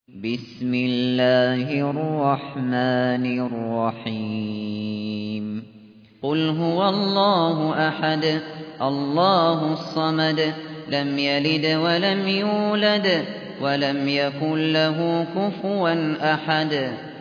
بسم الله الرحمن الرحيم قل هو الله أحد الله الصمد لم يلد ولم يولد ولم يكن له كفوا أحد